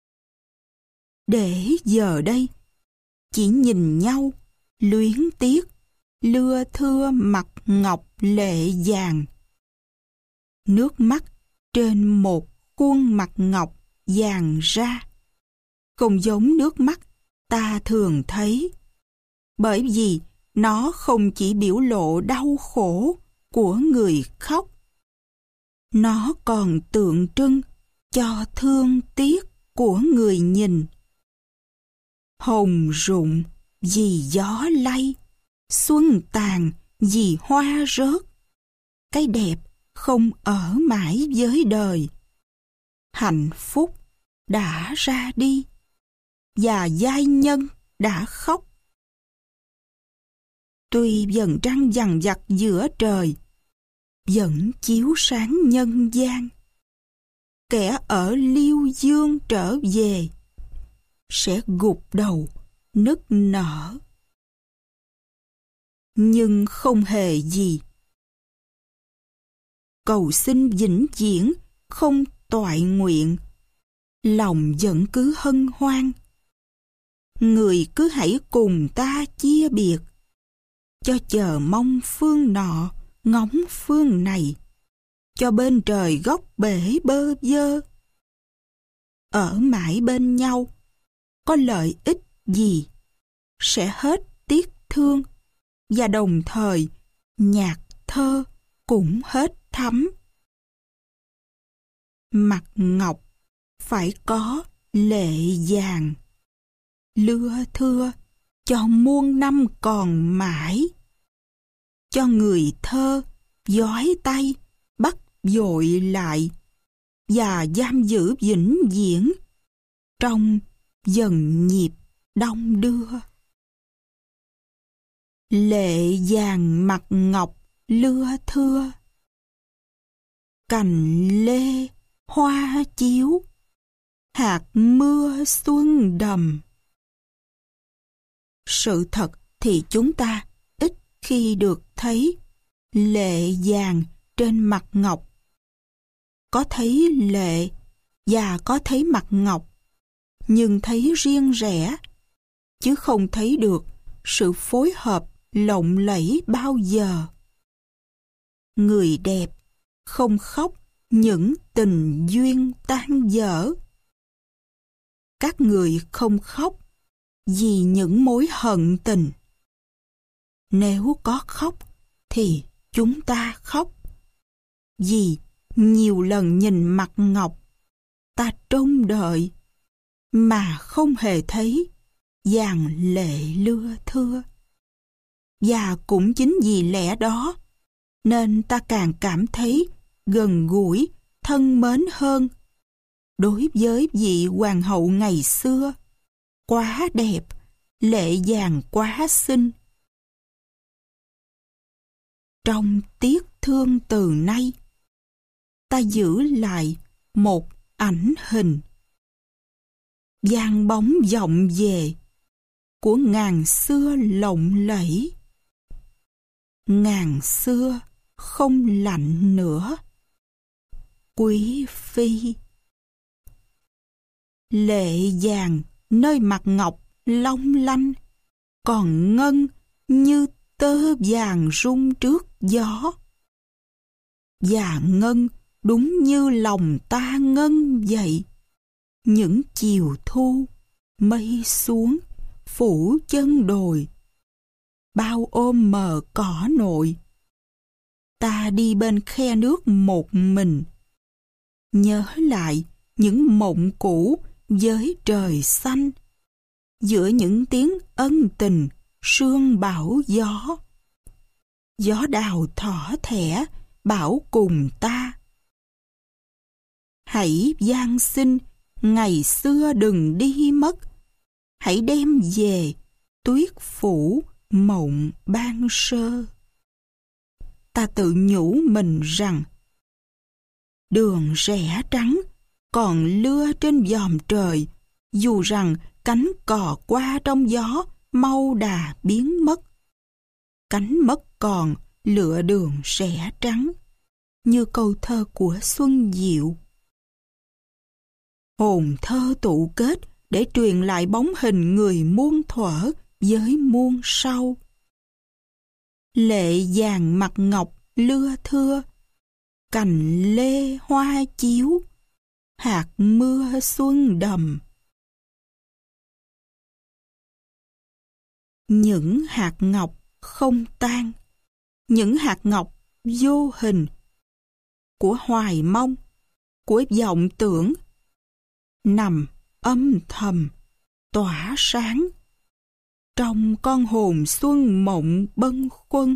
Để giờ đây chỉ nhìn nhau luyến tiếc, lưa thưa mặt ngọc lệ vàng. Nước mắt trên một khuôn mặt ngọc vàng ra, không giống nước mắt ta thường thấy, bởi vì nó không chỉ biểu lộ đau khổ của người khóc, nó còn tượng trưng cho thương tiếc của người nhìn. Hồng rụng vì gió lay, xuân tàn vì hoa rớt. Cái đẹp không ở mãi với đời. Hạnh phúc đã ra đi, và giai nhân đã khóc. Tuy vầng trăng vằng vặc giữa trời, vẫn chiếu sáng nhân gian. Kẻ ở liêu dương trở về, sẽ gục đầu nức nở. Nhưng không hề gì. Cầu xin vĩnh viễn không toại nguyện, lòng vẫn cứ hân hoan. Người cứ hãy cùng ta chia biệt, cho chờ mong phương nọ, ngóng phương này, cho bên trời góc bể bơ vơ. Ở mãi bên nhau, có lợi ích gì? Sẽ hết tiếc thương, và đồng thời nhạc thơ cũng hết thắm. Mặt ngọc phải có lệ vàng, lưa thưa cho muôn năm còn mãi. Cho người thơ dói tay bắt dội lại, và giam giữ vĩnh viễn trong dần nhịp đong đưa. Lệ vàng mặt ngọc lưa thưa, cành lê hoa chiếu, hạt mưa xuân đầm. Sự thật thì chúng ta ít khi được thấy lệ vàng trên mặt ngọc. Có thấy lệ và có thấy mặt ngọc, nhưng thấy riêng rẽ, chứ không thấy được sự phối hợp lộng lẫy bao giờ. Người đẹp không khóc những tình duyên tan dở. Các người không khóc vì những mối hận tình. Nếu có khóc thì chúng ta khóc, vì nhiều lần nhìn mặt ngọc ta trông đợi mà không hề thấy dàn lệ lưa thưa. Và cũng chính vì lẽ đó nên ta càng cảm thấy gần gũi, thân mến hơn đối với vị hoàng hậu ngày xưa, quá đẹp, lệ vàng quá xinh. Trong tiếc thương từ nay, ta giữ lại một ảnh hình vang bóng vọng về của ngàn xưa lộng lẫy. Ngàn xưa không lạnh nữa, quý phi. Lệ vàng nơi mặt ngọc long lanh, còn ngân như tơ vàng rung trước gió. Và ngân đúng như lòng ta ngân vậy. Những chiều thu, mây xuống, phủ chân đồi, bao ôm mờ cỏ nội. Ta đi bên khe nước một mình, nhớ lại những mộng cũ với trời xanh, giữa những tiếng ân tình sương bão gió. Gió đào thỏ thẻ bảo cùng ta: hãy van xin ngày xưa đừng đi mất, hãy đem về tuyết phủ mộng ban sơ. Ta tự nhủ mình rằng đường rẽ trắng còn lưa trên vòm trời, dù rằng cánh cò qua trong gió mau đà biến mất. Cánh mất còn lựa đường rẽ trắng, như câu thơ của Xuân Diệu. Hồn thơ tụ kết để truyền lại bóng hình người muôn thuở với muôn sau. Lệ vàng mặt ngọc lưa thưa, cành lê hoa chiếu, hạt mưa xuân đầm. Những hạt ngọc không tan, những hạt ngọc vô hình của hoài mong, của vọng tưởng, nằm âm thầm tỏa sáng trong con hồn xuân mộng bâng khuâng.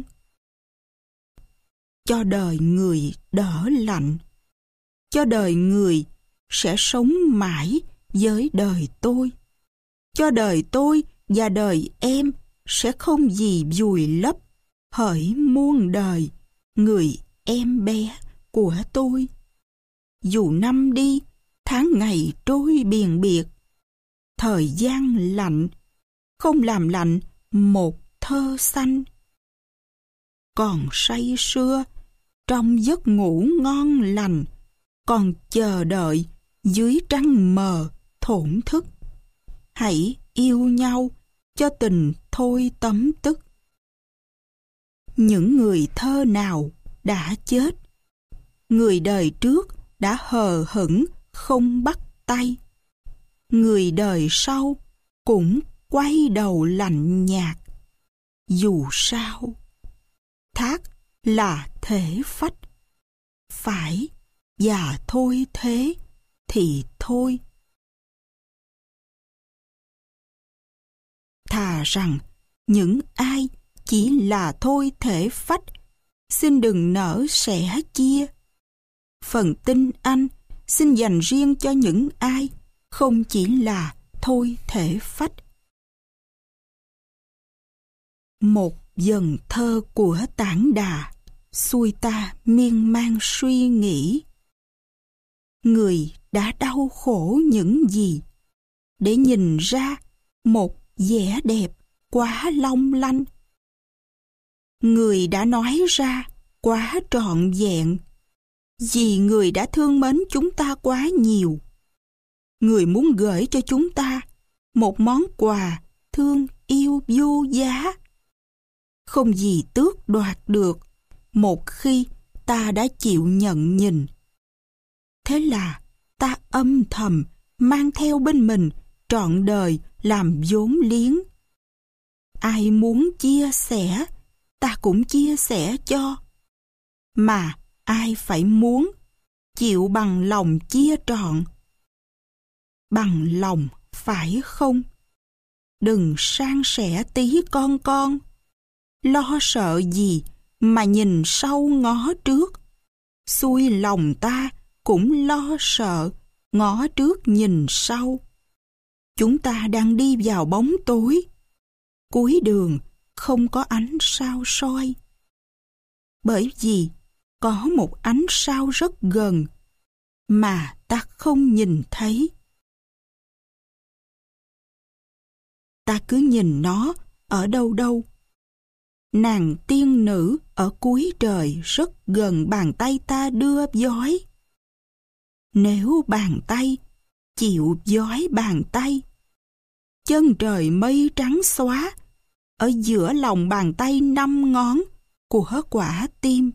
Cho đời người đỡ lạnh, cho đời người sẽ sống mãi với đời tôi, cho đời tôi và đời em sẽ không gì vùi lấp hỡi muôn đời người em bé của tôi. Dù năm đi tháng ngày trôi biền biệt, thời gian lạnh không làm lạnh một thơ xanh. Còn say sưa trong giấc ngủ ngon lành, còn chờ đợi dưới trăng mờ thổn thức. Hãy yêu nhau cho tình thôi tấm tức. những người thơ nào đã chết. Người đời trước đã hờ hững không bắt tay. Người đời sau cũng quay đầu lạnh nhạt. Dù sao, thác là thể phách. Phải và thôi thế thì thôi. Thà rằng những ai chỉ là thôi thể phách, xin đừng nỡ sẻ chia. Phần tin anh xin dành riêng cho những ai không chỉ là thôi thể phách. Một dần thơ của Tản Đà xuôi ta miên man suy nghĩ. Người đã đau khổ những gì để nhìn ra một vẻ đẹp quá long lanh. Người đã nói ra quá trọn vẹn, vì người đã thương mến chúng ta quá nhiều. Người muốn gửi cho chúng ta một món quà thương yêu vô giá. Không gì tước đoạt được một khi ta đã chịu nhận nhìn. Thế là ta âm thầm mang theo bên mình trọn đời làm vốn liếng. Ai muốn chia sẻ, ta cũng chia sẻ cho. Mà ai phải muốn, chịu bằng lòng chia trọn. Bằng lòng phải không? Đừng san sẻ tí con con. Lo sợ gì mà nhìn sau ngó trước. Xuôi lòng ta cũng lo sợ ngó trước nhìn sau. Chúng ta đang đi vào bóng tối. Cuối đường không có ánh sao soi. Bởi vì có một ánh sao rất gần mà ta không nhìn thấy. Ta cứ nhìn nó ở đâu đâu. Nàng tiên nữ ở cuối trời rất gần bàn tay ta đưa vói. Nếu bàn tay chịu vói bàn tay, chân trời mây trắng xóa ở giữa lòng bàn tay năm ngón của quả tim.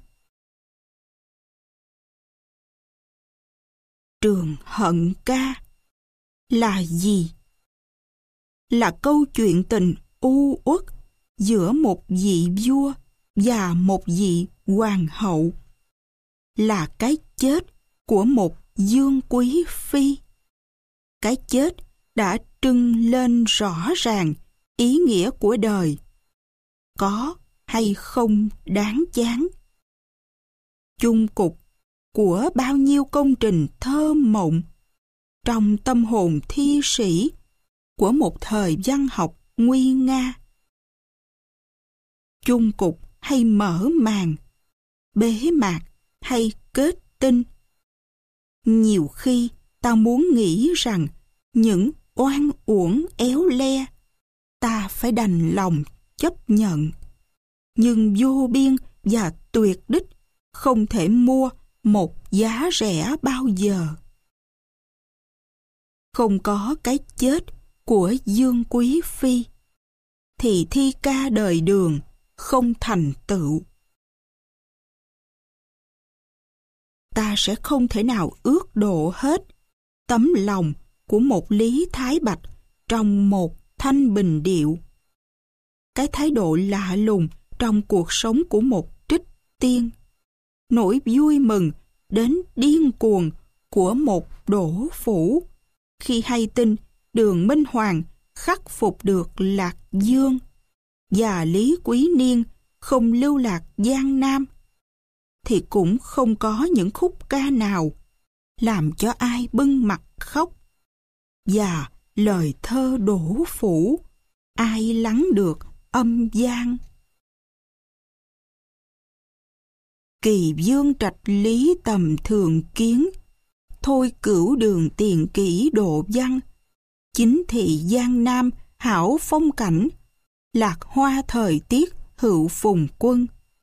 Trường hận ca là gì? Là câu chuyện tình u uất giữa một vị vua và một vị hoàng hậu. Là cái chết của một dương quý phi. Cái chết đã trưng lên rõ ràng ý nghĩa của đời. Có hay không đáng chán? Chung cục của bao nhiêu công trình thơ mộng trong tâm hồn thi sĩ của một thời văn học nguy nga. Chung cục hay mở màn, bế mạc hay kết tinh. Nhiều khi ta muốn nghĩ rằng những oan uổng éo le ta phải đành lòng chấp nhận. Nhưng vô biên và tuyệt đích không thể mua một giá rẻ bao giờ. Không có cái chết của Dương Quý Phi thì thi ca đời Đường không thành tựu. Ta sẽ không thể nào ước độ hết tấm lòng của một Lý Thái Bạch trong một Thanh Bình Điệu. Cái thái độ lạ lùng trong cuộc sống của một Trích Tiên, nỗi vui mừng đến điên cuồng của một Đỗ Phủ khi hay tin Đường Minh Hoàng khắc phục được Lạc Dương và Lý Quý Niên không lưu lạc Giang Nam, thì cũng không có những khúc ca nào làm cho ai bưng mặt khóc. Và lời thơ Đỗ Phủ ai lắng được âm gian. Kỳ dương trạch lý tầm thường kiến, thôi cửu đường tiền kỷ độ văn. Chính thị Giang Nam hảo phong cảnh, lạc hoa thời tiết hữu phùng quân.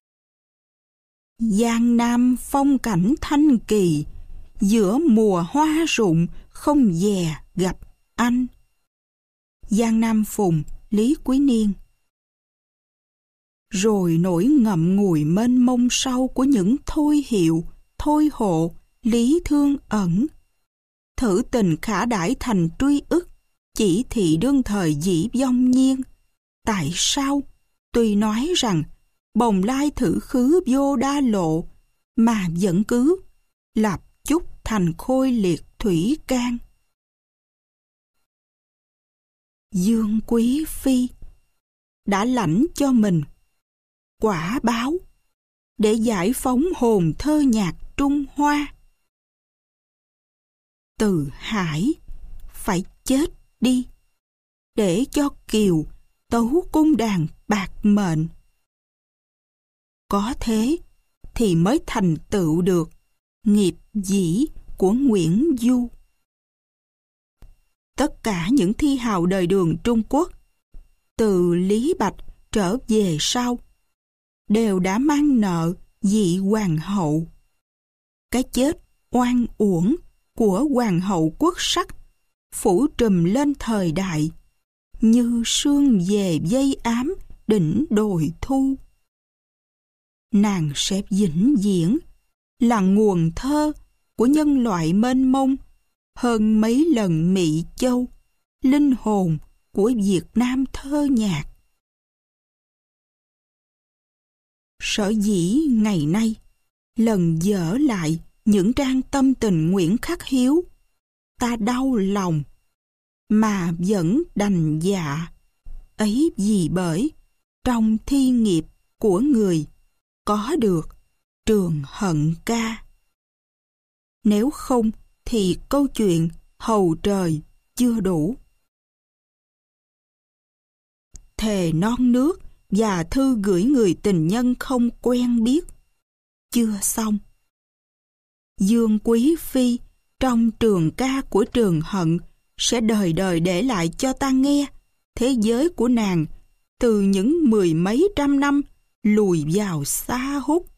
Giang Nam phong cảnh thanh kỳ, giữa mùa hoa rụng không dè gặp anh. Giang Nam Phùng, Lý Quý Niên. rồi nỗi ngậm ngùi mênh mông sâu của những thôi hiệu, thôi hộ, lý thương ẩn. Thử tình khả đãi thành truy ức, chỉ thị đương thời dĩ vong nhiên. Tại sao, tuy nói rằng bồng lai thử khứ vô đa lộ, mà vẫn cứ lập chúc thành khôi liệt thủy can. Dương Quý Phi đã lãnh cho mình quả báo để giải phóng hồn thơ nhạc Trung Hoa. Từ Hải phải chết đi để cho Kiều tấu cung đàn bạc mệnh. Có thế thì mới thành tựu được nghiệp dĩ của Nguyễn Du. Tất cả những thi hào đời Đường Trung Quốc, từ Lý Bạch trở về sau, đều đã mang nợ vị hoàng hậu. Cái chết oan uổng của hoàng hậu quốc sắc phủ trùm lên thời đại như sương về dây ám đỉnh đồi thu. Nàng sẽ vĩnh viễn là nguồn thơ của nhân loại mênh mông hơn mấy lần Mỹ Châu, linh hồn của Việt Nam thơ nhạc. Sở dĩ ngày nay lần dở lại những trang tâm tình Nguyễn Khắc Hiếu, ta đau lòng mà vẫn đành dạ, ấy vì bởi trong thi nghiệp của người có được Trường Hận Ca. Nếu không thì câu chuyện hầu trời chưa đủ. Thề non nước và thư gửi người tình nhân không quen biết chưa xong. Dương Quý Phi trong trường ca của Trường Hận sẽ đời đời để lại cho ta nghe thế giới của nàng từ những mười mấy trăm năm lùi vào xa hút.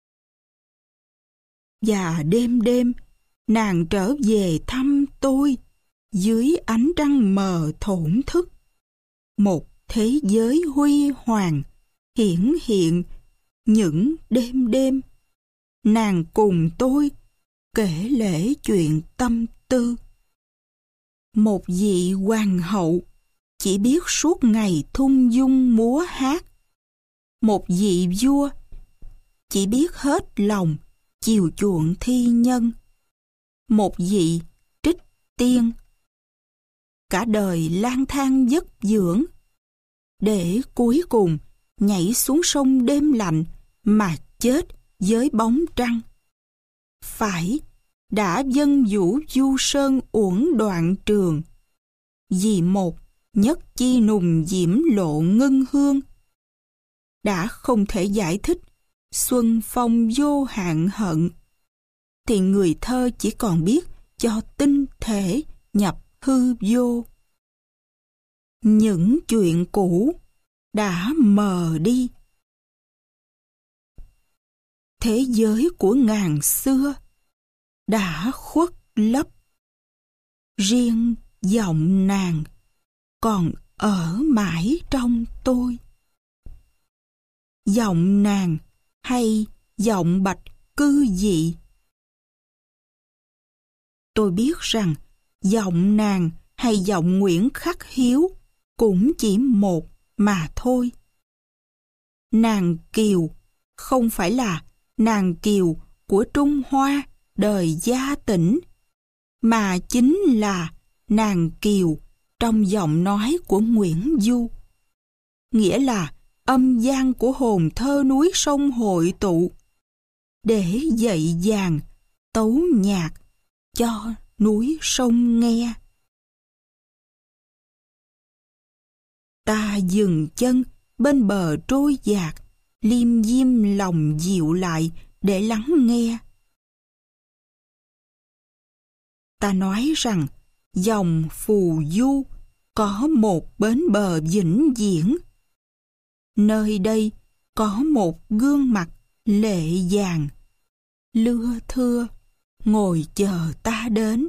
Và đêm đêm nàng trở về thăm tôi dưới ánh trăng mờ thổn thức. Một thế giới huy hoàng hiển hiện những đêm đêm. Nàng cùng tôi kể lể chuyện tâm tư. Một vị hoàng hậu chỉ biết suốt ngày thung dung múa hát. Một vị vua chỉ biết hết lòng chiều chuộng thi nhân. Một vị trích tiên cả đời lang thang vất dưỡng, để cuối cùng nhảy xuống sông đêm lạnh mà chết với bóng trăng. Phải đã dâng vũ du sơn uổng đoạn trường, vì một nhất chi nùng diễm lộ ngân hương. Đã không thể giải thích xuân phong vô hạn hận, thì người thơ chỉ còn biết cho tinh thể nhập hư vô. Những chuyện cũ đã mờ đi. Thế giới của ngàn xưa đã khuất lấp. Riêng giọng nàng còn ở mãi trong tôi. Giọng nàng hay giọng Bạch Cư Dị? Tôi biết rằng giọng nàng hay giọng Nguyễn Khắc Hiếu cũng chỉ một mà thôi. Nàng Kiều không phải là nàng Kiều của Trung Hoa đời Gia Tỉnh, mà chính là nàng Kiều trong giọng nói của Nguyễn Du. Nghĩa là âm gian của hồn thơ núi sông hội tụ để dạy dàng tấu nhạc cho núi sông nghe. Ta dừng chân bên bờ trôi dạt, liêm diêm lòng dịu lại để lắng nghe. Ta nói rằng dòng phù du có một bến bờ vĩnh viễn. Nơi đây có một gương mặt lệ vàng, lưa thưa ngồi chờ ta đến.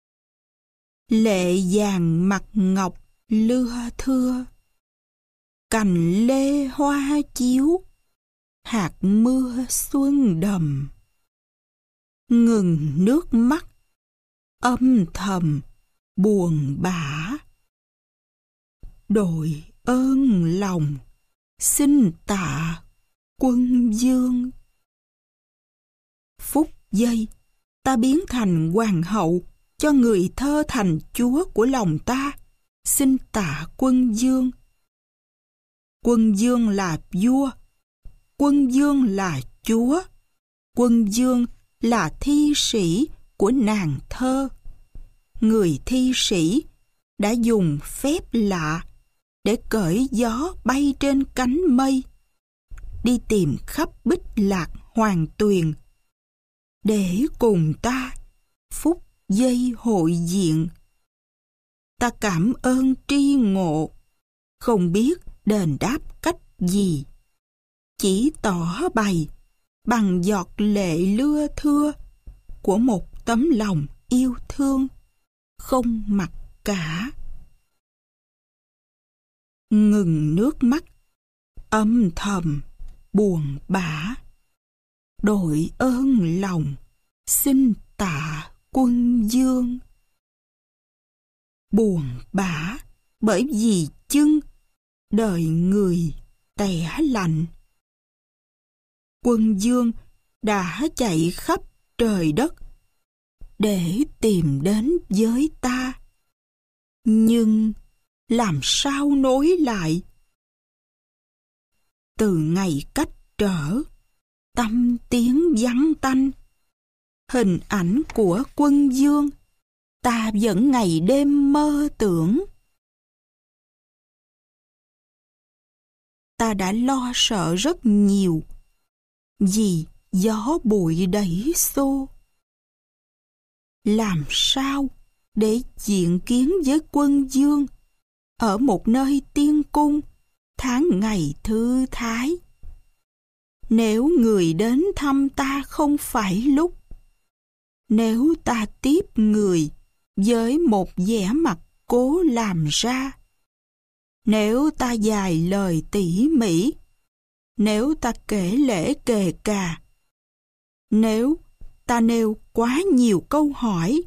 Lệ vàng mặt ngọc lưa thưa, cành lê hoa chiếu, hạt mưa xuân đầm. Ngừng nước mắt, âm thầm buồn bã. Đội ơn lòng, xin tạ Quân Dương. Phút giây, ta biến thành hoàng hậu, cho người thơ thành chúa của lòng ta, xin tạ Quân Dương. Quân Dương là vua, Quân Dương là chúa, Quân Dương là thi sĩ của nàng thơ. Người thi sĩ đã dùng phép lạ để cởi gió bay trên cánh mây, đi tìm khắp bích lạc hoàng tuyền, để cùng ta phút giây hội diện. Ta cảm ơn tri ngộ, không biết đền đáp cách gì, chỉ tỏ bày bằng giọt lệ lưa thưa của một tấm lòng yêu thương không mặc cả. Ngừng nước mắt, âm thầm buồn bã. Đội ơn lòng, xin tạ Quân Dương. Buồn bã bởi vì chưng đời người tẻ lạnh. Quân Dương đã chạy khắp trời đất để tìm đến với ta, nhưng làm sao nối lại? Từ ngày cách trở, tâm tiếng vắng tanh, hình ảnh của Quân Dương ta vẫn ngày đêm mơ tưởng. Ta đã lo sợ rất nhiều vì gió bụi đẩy xô. Làm sao để diện kiến với Quân Dương ở một nơi tiên cung tháng ngày thư thái? Nếu người đến thăm ta không phải lúc, nếu ta tiếp người với một vẻ mặt cố làm ra, nếu ta dài lời tỉ mỉ, nếu ta kể lễ kề cà, nếu ta nêu quá nhiều câu hỏi,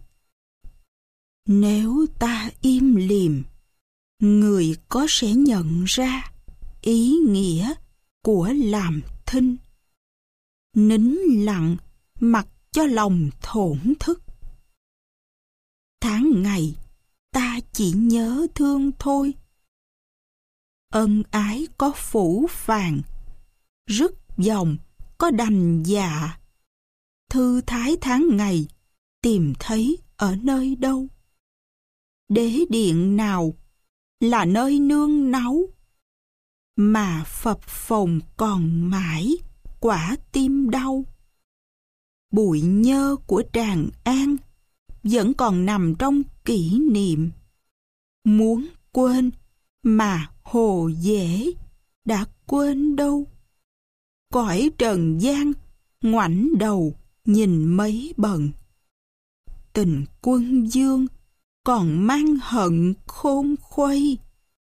nếu ta im lìm, người có sẽ nhận ra ý nghĩa của làm thinh. Nín lặng mặc cho lòng thổn thức. Tháng ngày ta chỉ nhớ thương thôi. Ân ái có phủ phàng, rứt dòng có đành dạ. Thư thái tháng ngày tìm thấy ở nơi đâu? Đế điện nào là nơi nương náu, mà phập phồng còn mãi quả tim đau? Bụi nhơ của Tràng An vẫn còn nằm trong kỷ niệm. Muốn quên mà hồ dễ đã quên đâu. Cõi trần gian ngoảnh đầu nhìn mấy bận. Tình Quân Dương còn mang hận khôn khuây.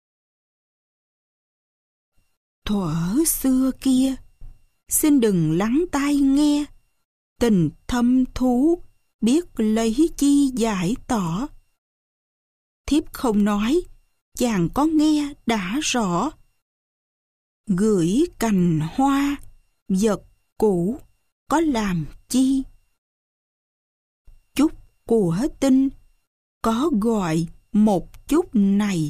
Thuở xưa kia, xin đừng lắng tai nghe, tình thâm thú biết lấy chi giải tỏ. Thiếp không nói, chàng có nghe đã rõ. Gửi cành hoa, vật cũ có làm chi? Chút của tinh có gọi một chút này.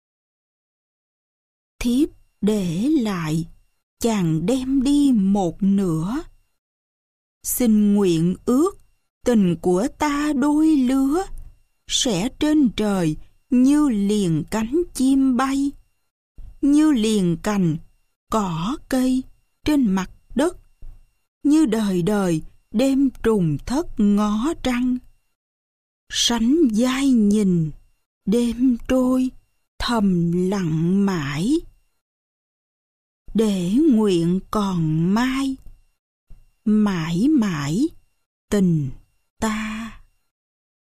Thiếp để lại, chàng đem đi một nửa. Xin nguyện ước tình của ta đôi lứa sẽ trên trời như liền cánh chim bay, như liền cành cỏ cây trên mặt đất, như đời đời đêm trùng thất ngó trăng. Sánh vai nhìn, đêm trôi thầm lặng mãi. Để nguyện còn mai, mãi mãi tình ta.